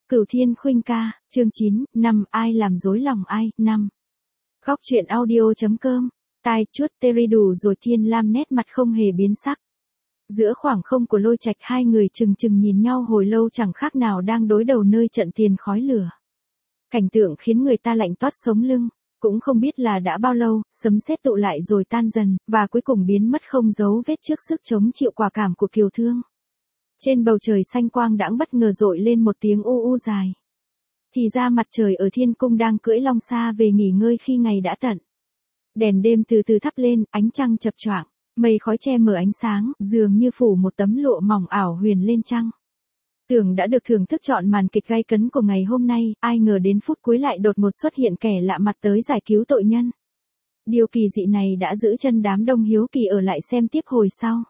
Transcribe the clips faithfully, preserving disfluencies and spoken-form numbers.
Cửu Thiên Khuynh ca, chương chín, năm ai làm rối lòng ai, năm. Góc truyện audio.com, tai chuốt teri đủ rồi Thiên Lam nét mặt không hề biến sắc. Giữa khoảng không của Lôi Trạch hai người chừng chừng nhìn nhau hồi lâu chẳng khác nào đang đối đầu nơi trận tiền khói lửa. Cảnh tượng khiến người ta lạnh toát sống lưng, cũng không biết là đã bao lâu, sấm sét tụ lại rồi tan dần, và cuối cùng biến mất không dấu vết trước sức chống chịu quả cảm của Kiều Thương. Trên bầu trời xanh quang đãng bất ngờ dội lên một tiếng u u dài. Thì ra mặt trời ở thiên cung đang cưỡi long xa về nghỉ ngơi khi ngày đã tận. Đèn đêm từ từ thắp lên, ánh trăng chập choạng, mây khói che mờ ánh sáng, dường như phủ một tấm lụa mỏng ảo huyền lên trăng. Tưởng đã được thưởng thức trọn màn kịch gay cấn của ngày hôm nay, ai ngờ đến phút cuối lại đột ngột xuất hiện kẻ lạ mặt tới giải cứu tội nhân. Điều kỳ dị này đã giữ chân đám đông hiếu kỳ ở lại xem tiếp hồi sau.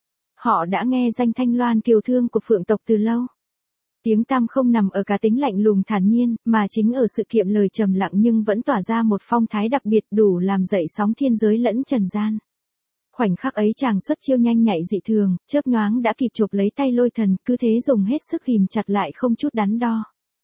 Họ đã nghe danh Thanh Loan Kiều Thương của Phượng tộc từ lâu. Tiếng tăm không nằm ở cá tính lạnh lùng thản nhiên, mà chính ở sự kiệm lời trầm lặng nhưng vẫn tỏa ra một phong thái đặc biệt đủ làm dậy sóng thiên giới lẫn trần gian. Khoảnh khắc ấy chàng xuất chiêu nhanh nhạy dị thường, chớp nhoáng đã kịp chụp lấy tay Lôi Thần, cứ thế dùng hết sức ghìm chặt lại không chút đắn đo.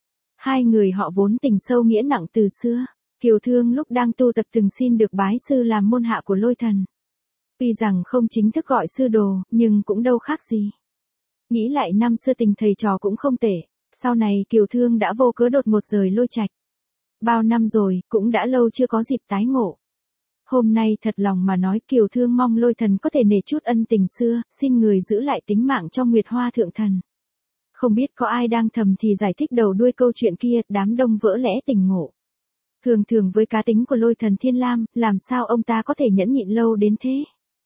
Hai người họ vốn tình sâu nghĩa nặng từ xưa, Kiều Thương lúc đang tu tập từng xin được bái sư làm môn hạ của Lôi Thần. Tuy rằng không chính thức gọi sư đồ, nhưng cũng đâu khác gì. Nghĩ lại năm xưa tình thầy trò cũng không tệ, sau này Kiều Thương đã vô cớ đột ngột rời Lôi Trạch. Bao năm rồi, cũng đã lâu chưa có dịp tái ngộ. Hôm nay thật lòng mà nói Kiều Thương mong Lôi Thần có thể nể chút ân tình xưa, xin người giữ lại tính mạng cho Nguyệt Hoa Thượng Thần. Không biết có ai đang thầm thì giải thích đầu đuôi câu chuyện kia, đám đông vỡ lẽ tình ngộ. Thường thường với cá tính của Lôi Thần Thiên Lam, làm sao ông ta có thể nhẫn nhịn lâu đến thế?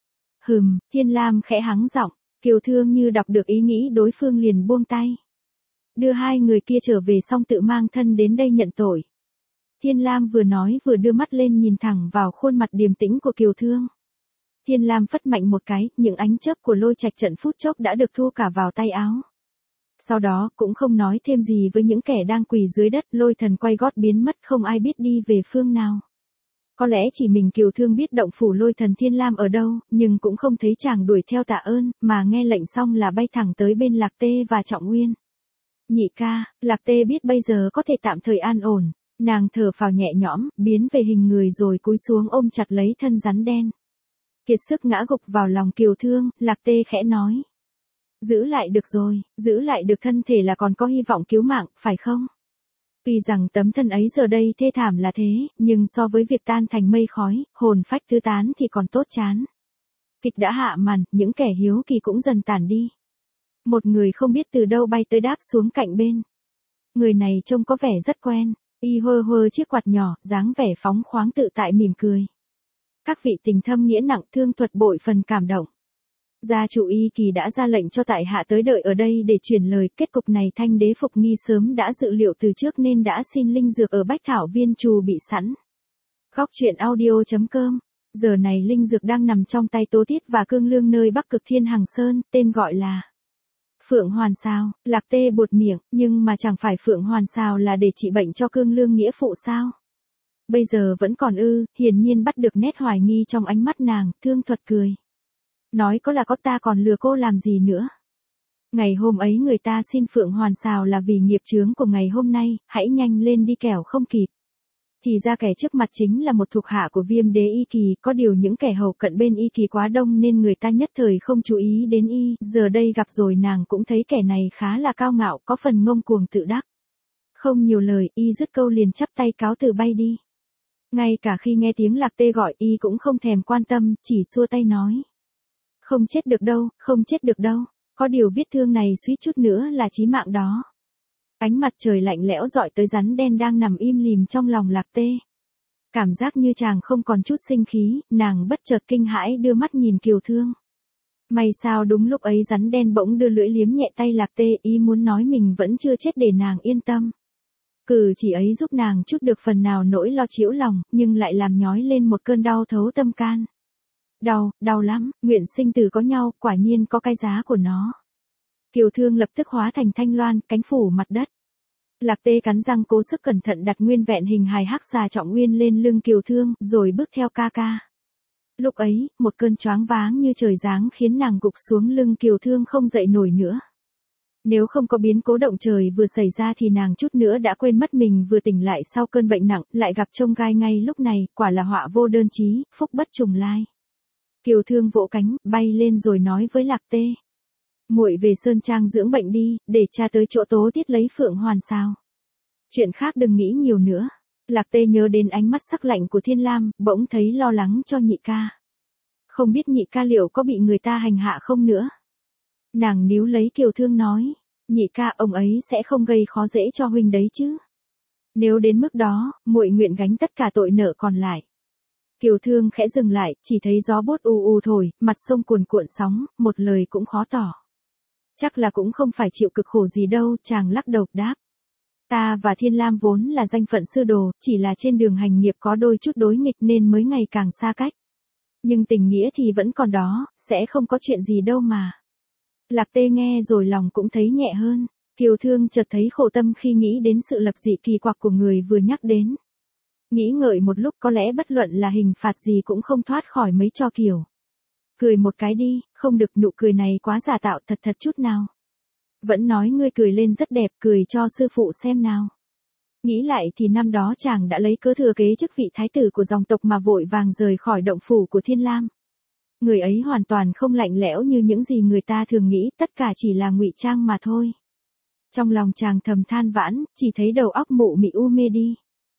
Hừm, Thiên Lam khẽ hắng giọng, Kiều Thương như đọc được ý nghĩ đối phương liền buông tay. Đưa hai người kia trở về xong tự mang thân đến đây nhận tội. Thiên Lam vừa nói vừa đưa mắt lên nhìn thẳng vào khuôn mặt điềm tĩnh của Kiều Thương. Thiên Lam phất mạnh một cái, những ánh chớp của Lôi Trạch trận phút chốc đã được thu cả vào tay áo. Sau đó cũng không nói thêm gì với những kẻ đang quỳ dưới đất, Lôi Thần quay gót biến mất không ai biết đi về phương nào. Có lẽ chỉ mình Kiều Thương biết động phủ Lôi Thần Thiên Lam ở đâu, nhưng cũng không thấy chàng đuổi theo tạ ơn, mà nghe lệnh xong là bay thẳng tới bên Lạc Tê và Trọng Nguyên. Nhị ca, Lạc Tê biết bây giờ có thể tạm thời an ổn, nàng thở phào nhẹ nhõm, biến về hình người rồi cúi xuống ôm chặt lấy thân rắn đen. Kiệt sức ngã gục vào lòng Kiều Thương, Lạc Tê khẽ nói. Giữ lại được rồi, giữ lại được thân thể là còn có hy vọng cứu mạng, phải không? Tuy rằng tấm thân ấy giờ đây thê thảm là thế, nhưng so với việc tan thành mây khói, hồn phách tứ tán thì còn tốt chán. Kịch đã hạ màn, những kẻ hiếu kỳ cũng dần tản đi. Một người không biết từ đâu bay tới đáp xuống cạnh bên. Người này trông có vẻ rất quen, y hơ hơ chiếc quạt nhỏ, dáng vẻ phóng khoáng tự tại mỉm cười. Các vị tình thâm nghĩa nặng thương thuật bội phần cảm động. Gia chủ Y Kỳ đã ra lệnh cho tại hạ tới đợi ở đây để truyền lời, kết cục này Thanh Đế Phục Nghi sớm đã dự liệu từ trước nên đã xin linh dược ở Bách Thảo Viên trù bị sẵn. Góc truyện audio.com, giờ này linh dược đang nằm trong tay Tố Tiết và Cương Lương nơi Bắc Cực Thiên Hằng Sơn, tên gọi là Phượng Hoàn Sao. Lạc Tê buột miệng, nhưng mà chẳng phải Phượng Hoàn Sao là để trị bệnh cho Cương Lương nghĩa phụ sao? Bây giờ vẫn còn ư? Hiển nhiên bắt được nét hoài nghi trong ánh mắt nàng, Thương Thuật cười. Nói có là có, ta còn lừa cô làm gì nữa. Ngày hôm ấy người ta xin Phượng Hoàn Xào là vì nghiệp chướng của ngày hôm nay, hãy nhanh lên đi kẻo không kịp. Thì ra kẻ trước mặt chính là một thuộc hạ của Viêm Đế Y Kỳ, có điều những kẻ hầu cận bên Y Kỳ quá đông nên người ta nhất thời không chú ý đến Y, giờ đây gặp rồi nàng cũng thấy kẻ này khá là cao ngạo, có phần ngông cuồng tự đắc. Không nhiều lời, Y dứt câu liền chắp tay cáo từ bay đi. Ngay cả khi nghe tiếng Lạc Tê gọi Y cũng không thèm quan tâm, chỉ xua tay nói. Không chết được đâu, không chết được đâu, có điều vết thương này suýt chút nữa là chí mạng đó. Ánh mặt trời lạnh lẽo dọi tới rắn đen đang nằm im lìm trong lòng Lạc Tê. Cảm giác như chàng không còn chút sinh khí, nàng bất chợt kinh hãi đưa mắt nhìn Kiều Thương. May sao đúng lúc ấy rắn đen bỗng đưa lưỡi liếm nhẹ tay Lạc Tê, ý muốn nói mình vẫn chưa chết để nàng yên tâm. Cử chỉ ấy giúp nàng chút được phần nào nỗi lo chĩu lòng, nhưng lại làm nhói lên một cơn đau thấu tâm can. Đau, đau lắm, nguyện sinh tử có nhau, quả nhiên có cái giá của nó. Kiều Thương lập tức hóa thành thanh loan, cánh phủ mặt đất. Lạc Tê cắn răng cố sức cẩn thận đặt nguyên vẹn hình hài hắc xà Trọng Nguyên lên lưng Kiều Thương, rồi bước theo ca ca. Lúc ấy, một cơn choáng váng như trời giáng khiến nàng gục xuống lưng Kiều Thương không dậy nổi nữa. Nếu không có biến cố động trời vừa xảy ra thì nàng chút nữa đã quên mất mình vừa tỉnh lại sau cơn bệnh nặng, lại gặp chông gai ngay lúc này, quả là họa vô đơn chí, phúc bất trùng lai. Kiều Thương vỗ cánh, bay lên rồi nói với Lạc Tê. Muội về Sơn Trang dưỡng bệnh đi, để cha tới chỗ Tố Tiết lấy Phượng Hoàn sao. Chuyện khác đừng nghĩ nhiều nữa. Lạc Tê nhớ đến ánh mắt sắc lạnh của Thiên Lam, bỗng thấy lo lắng cho nhị ca. Không biết nhị ca liệu có bị người ta hành hạ không nữa. Nàng níu lấy Kiều Thương nói, nhị ca ông ấy sẽ không gây khó dễ cho huynh đấy chứ. Nếu đến mức đó, muội nguyện gánh tất cả tội nợ còn lại. Kiều Thương khẽ dừng lại, chỉ thấy gió bút u u thổi, mặt sông cuồn cuộn sóng, một lời cũng khó tỏ. Chắc là cũng không phải chịu cực khổ gì đâu, chàng lắc đầu đáp. Ta và Thiên Lam vốn là danh phận sư đồ, chỉ là trên đường hành nghiệp có đôi chút đối nghịch nên mới ngày càng xa cách. Nhưng tình nghĩa thì vẫn còn đó, sẽ không có chuyện gì đâu mà. Lạc Tê nghe rồi lòng cũng thấy nhẹ hơn. Kiều Thương chợt thấy khổ tâm khi nghĩ đến sự lập dị kỳ quặc của người vừa nhắc đến. Nghĩ ngợi một lúc có lẽ bất luận là hình phạt gì cũng không thoát khỏi mấy trò kiểu. Cười một cái đi, không được, nụ cười này quá giả tạo thật thật chút nào. Vẫn nói ngươi cười lên rất đẹp, cười cho sư phụ xem nào. Nghĩ lại thì năm đó chàng đã lấy cớ thừa kế chức vị thái tử của dòng tộc mà vội vàng rời khỏi động phủ của Thiên Lam. Người ấy hoàn toàn không lạnh lẽo như những gì người ta thường nghĩ, tất cả chỉ là ngụy trang mà thôi. Trong lòng chàng thầm than vãn, chỉ thấy đầu óc mụ mị u mê đi.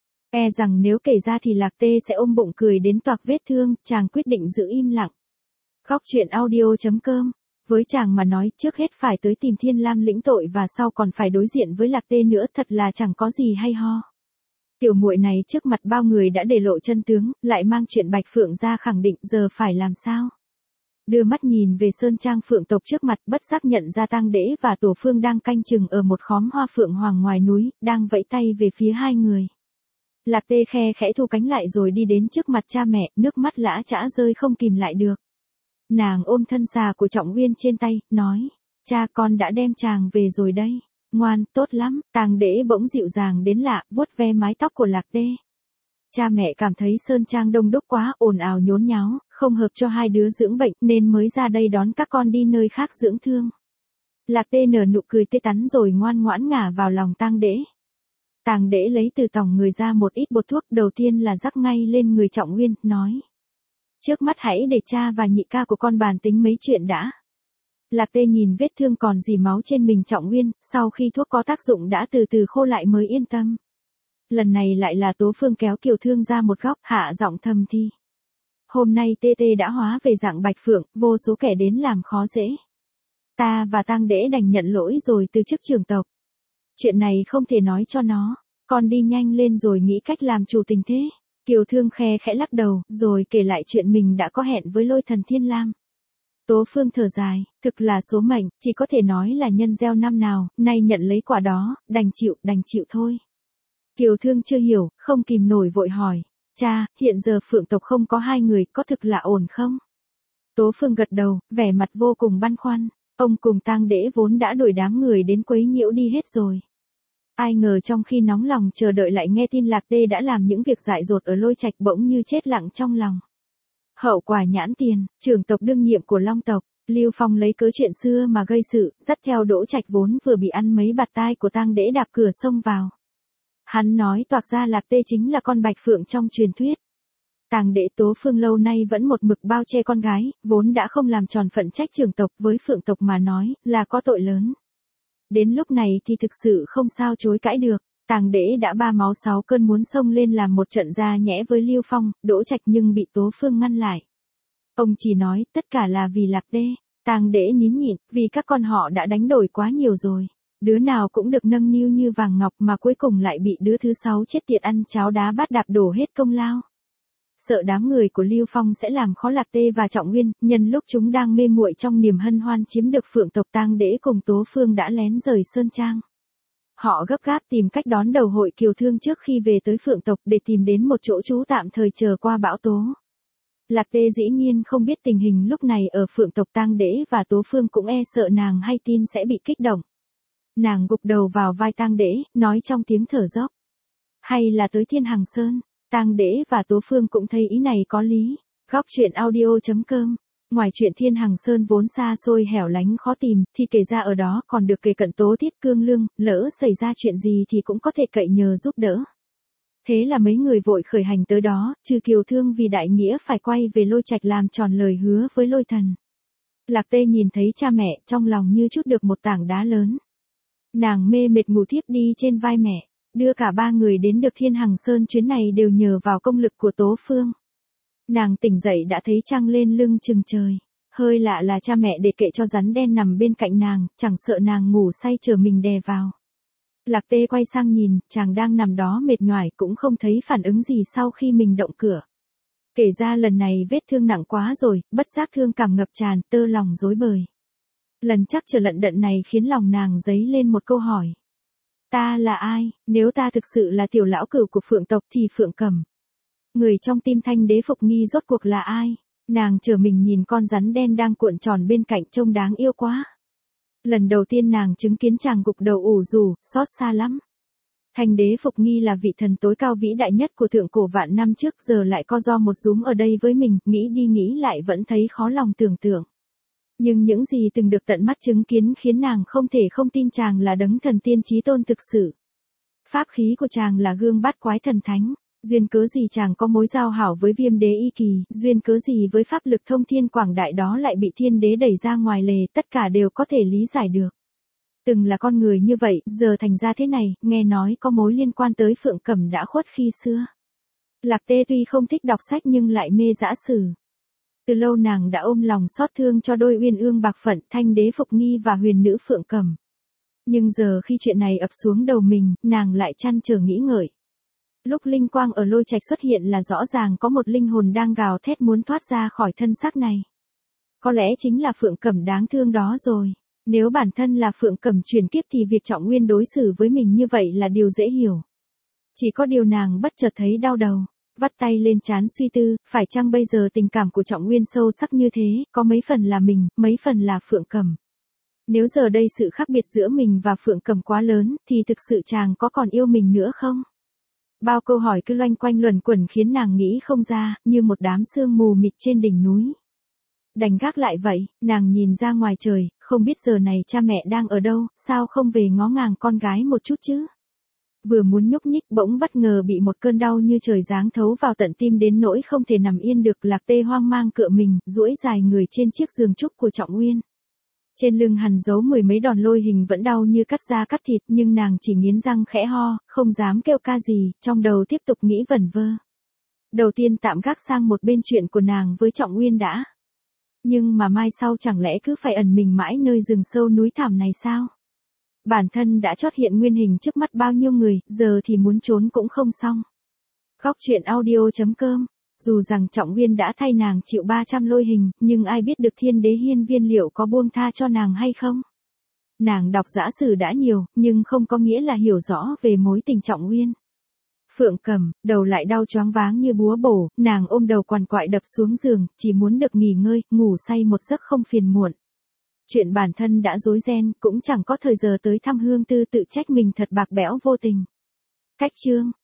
E rằng nếu kể ra thì Lạc Tê sẽ ôm bụng cười đến toạc vết thương, chàng quyết định giữ im lặng. Góc truyện audio chấm com. Với chàng mà nói, trước hết phải tới tìm Thiên Lam lĩnh tội và sau còn phải đối diện với Lạc Tê nữa, thật là chẳng có gì hay ho. Tiểu muội này trước mặt bao người đã để lộ chân tướng, lại mang chuyện Bạch Phượng ra khẳng định, giờ phải làm sao? Đưa mắt nhìn về Sơn Trang Phượng tộc trước mặt, bất giác nhận ra Tang Đễ và Tổ Phương đang canh chừng ở một khóm hoa phượng hoàng ngoài núi, đang vẫy tay về phía hai người. Lạc Tê khe khẽ thu cánh lại rồi đi đến trước mặt cha mẹ, nước mắt lã chã rơi không kìm lại được. Nàng ôm thân xà của Trọng Uyên trên tay, nói, cha con đã đem chàng về rồi đây. Ngoan, tốt lắm. Tang Đễ bỗng dịu dàng đến lạ, vuốt ve mái tóc của Lạc Tê. Cha mẹ cảm thấy Sơn Trang đông đúc quá, ồn ào nhốn nháo, không hợp cho hai đứa dưỡng bệnh nên mới ra đây đón các con đi nơi khác dưỡng thương. Lạc Tê nở nụ cười tê tắn rồi ngoan ngoãn ngả vào lòng Tang Đễ. Tang Đễ lấy từ tòng người ra một ít bột thuốc, đầu tiên là rắc ngay lên người Trọng Uyên, nói. Trước mắt hãy để cha và nhị ca của con bàn tính mấy chuyện đã. Lạc Tê nhìn vết thương còn dì máu trên mình Trọng Uyên, sau khi thuốc có tác dụng đã từ từ khô lại mới yên tâm. Lần này lại là Tố Phương kéo Kiều Thương ra một góc, hạ giọng thầm thi. Hôm nay Tê Tê đã hóa về dạng Bạch Phượng, vô số kẻ đến làm khó dễ. Ta và Tang Đễ đành nhận lỗi rồi từ chức trưởng tộc. Chuyện này không thể nói cho nó, con đi nhanh lên rồi nghĩ cách làm chủ tình thế. Kiều Thương khe khẽ lắc đầu, rồi kể lại chuyện mình đã có hẹn với Lôi Thần Thiên Lam. Tố Phương thở dài, thực là số mệnh, chỉ có thể nói là nhân gieo năm nào, nay nhận lấy quả đó, đành chịu, đành chịu thôi. Kiều Thương chưa hiểu, không kìm nổi vội hỏi, cha, hiện giờ Phượng tộc không có hai người, có thực là ổn không? Tố Phương gật đầu, vẻ mặt vô cùng băn khoăn, ông cùng Tang Đễ vốn đã đuổi đám người đến quấy nhiễu đi hết rồi. Ai ngờ trong khi nóng lòng chờ đợi lại nghe tin Lạc Tê đã làm những việc dại dột ở Lôi Trạch, bỗng như chết lặng trong lòng. Hậu quả nhãn tiền, trưởng tộc đương nhiệm của Long tộc, Lưu Phong lấy cớ chuyện xưa mà gây sự, dắt theo Đỗ Trạch vốn vừa bị ăn mấy bạt tai của Tang Đễ đạp cửa xông vào. Hắn nói toạc ra Lạc Tê chính là con Bạch Phượng trong truyền thuyết. Tang Đễ Tố Phương lâu nay vẫn một mực bao che con gái, vốn đã không làm tròn phận trách trưởng tộc, với Phượng tộc mà nói là có tội lớn. Đến lúc này thì thực sự không sao chối cãi được. Tang Đễ đã ba máu sáu cơn muốn xông lên làm một trận ra nhẽ với Lưu Phong, Đỗ Trạch nhưng bị Tố Phương ngăn lại. Ông chỉ nói tất cả là vì Lạc Tê. Tang Đễ nín nhịn, vì các con họ đã đánh đổi quá nhiều rồi. Đứa nào cũng được nâng niu như vàng ngọc mà cuối cùng lại bị đứa thứ sáu chết tiệt ăn cháo đá bát đạp đổ hết công lao. Sợ đám người của Lưu Phong sẽ làm khó Lạc Tê và Trọng Uyên, nhân lúc chúng đang mê muội trong niềm hân hoan chiếm được Phượng tộc, Tang Đễ cùng Tố Phương đã lén rời Sơn Trang. Họ gấp gáp tìm cách đón đầu hội Kiều Thương trước khi về tới Phượng tộc để tìm đến một chỗ trú tạm thời chờ qua bão tố. Lạc Tê dĩ nhiên không biết tình hình lúc này ở Phượng tộc, Tang Đễ và Tố Phương cũng e sợ nàng hay tin sẽ bị kích động. Nàng gục đầu vào vai Tang Đễ, nói trong tiếng thở dốc. Hay là tới Thiên Hằng Sơn? Tang Đễ và Tố Phương cũng thấy ý này có lý. Góc truyện audio chấm com Ngoài chuyện Thiên Hằng Sơn vốn xa xôi hẻo lánh khó tìm, thì kể ra ở đó còn được kề cận Tố Tiết Cương Lương, lỡ xảy ra chuyện gì thì cũng có thể cậy nhờ giúp đỡ. Thế là mấy người vội khởi hành tới đó, Trừ Kiều Thương vì đại nghĩa phải quay về Lôi Trạch làm tròn lời hứa với Lôi Thần. Lạc Tê nhìn thấy cha mẹ, trong lòng như trút được một tảng đá lớn. Nàng mê mệt ngủ thiếp đi trên vai mẹ, đưa cả ba người đến được Thiên Hằng Sơn chuyến này đều nhờ vào công lực của Tố Phương. Nàng tỉnh dậy đã thấy trăng lên lưng chừng trời. Hơi lạ là cha mẹ để kệ cho rắn đen nằm bên cạnh nàng, chẳng sợ nàng ngủ say chờ mình đè vào. Lạc Tê quay sang nhìn, chàng đang nằm đó mệt nhoài cũng không thấy phản ứng gì sau khi mình động cửa. Kể ra lần này vết thương nặng quá rồi, bất giác thương cảm ngập tràn, tơ lòng rối bời. Lần chắc trở lận đận này khiến lòng nàng dấy lên một câu hỏi. Ta là ai, nếu ta thực sự là tiểu lão cửu của Phượng tộc thì Phượng Cẩm. Người trong tim Thanh Đế Phục Nghi rốt cuộc là ai? Nàng chờ mình nhìn con rắn đen đang cuộn tròn bên cạnh trông đáng yêu quá. Lần đầu tiên nàng chứng kiến chàng gục đầu ủ rù, xót xa lắm. Thanh Đế Phục Nghi là vị thần tối cao vĩ đại nhất của thượng cổ vạn năm trước, giờ lại co ro một rúm ở đây với mình, nghĩ đi nghĩ lại vẫn thấy khó lòng tưởng tượng. Nhưng những gì từng được tận mắt chứng kiến khiến nàng không thể không tin chàng là đấng thần tiên chí tôn thực sự. Pháp khí của chàng là gương bát quái thần thánh. Duyên cớ gì chàng có mối giao hảo với Viêm Đế Y Kỳ, duyên cớ gì với pháp lực thông thiên quảng đại đó lại bị thiên đế đẩy ra ngoài lề, tất cả đều có thể lý giải được. Từng là con người như vậy, giờ thành ra thế này, nghe nói có mối liên quan tới Phượng Cẩm đã khuất khi xưa. Lạc Tê tuy không thích đọc sách nhưng lại mê dã sử. Từ lâu nàng đã ôm lòng xót thương cho đôi uyên ương bạc phận Thanh Đế Phục Nghi và huyền nữ Phượng Cẩm. Nhưng giờ khi chuyện này ập xuống đầu mình, nàng lại trăn trở nghĩ ngợi. Lúc linh quang ở Lôi Trạch xuất hiện là rõ ràng có một linh hồn đang gào thét muốn thoát ra khỏi thân xác này. Có lẽ chính là Phượng Cẩm đáng thương đó rồi. Nếu bản thân là Phượng Cẩm chuyển kiếp thì việc Trọng Nguyên đối xử với mình như vậy là điều dễ hiểu. Chỉ có điều nàng bất chợt thấy đau đầu, vắt tay lên trán suy tư, phải chăng bây giờ tình cảm của Trọng Nguyên sâu sắc như thế, có mấy phần là mình, mấy phần là Phượng Cẩm. Nếu giờ đây sự khác biệt giữa mình và Phượng Cẩm quá lớn, thì thực sự chàng có còn yêu mình nữa không? Bao câu hỏi cứ loanh quanh luẩn quẩn khiến nàng nghĩ không ra, như một đám sương mù mịt trên đỉnh núi. Đành gác lại vậy, nàng nhìn ra ngoài trời, không biết giờ này cha mẹ đang ở đâu, sao không về ngó ngàng con gái một chút chứ? Vừa muốn nhúc nhích bỗng bất ngờ bị một cơn đau như trời giáng thấu vào tận tim đến nỗi không thể nằm yên được. Lạc Tê hoang mang cựa mình, duỗi dài người trên chiếc giường trúc của Trọng Nguyên. Trên lưng hằn dấu mười mấy đòn lôi hình vẫn đau như cắt da cắt thịt nhưng nàng chỉ nghiến răng khẽ ho, không dám kêu ca gì, trong đầu tiếp tục nghĩ vẩn vơ. Đầu tiên tạm gác sang một bên chuyện của nàng với Trọng Nguyên đã. Nhưng mà mai sau chẳng lẽ cứ phải ẩn mình mãi nơi rừng sâu núi thẳm này sao? Bản thân đã chót hiện nguyên hình trước mắt bao nhiêu người, giờ thì muốn trốn cũng không xong. Góc truyện audio chấm com. Dù rằng Trọng Nguyên đã thay nàng chịu ba trăm lôi hình, nhưng ai biết được Thiên Đế Hiên Viên liệu có buông tha cho nàng hay không? Nàng đọc dã sử đã nhiều, nhưng không có nghĩa là hiểu rõ về mối tình Trọng Nguyên. Phượng Cẩm, đầu lại đau choáng váng như búa bổ, nàng ôm đầu quằn quại đập xuống giường, chỉ muốn được nghỉ ngơi, ngủ say một giấc không phiền muộn. Chuyện bản thân đã rối ren, cũng chẳng có thời giờ tới thăm Hương Tư, tự trách mình thật bạc bẽo vô tình. Cách chương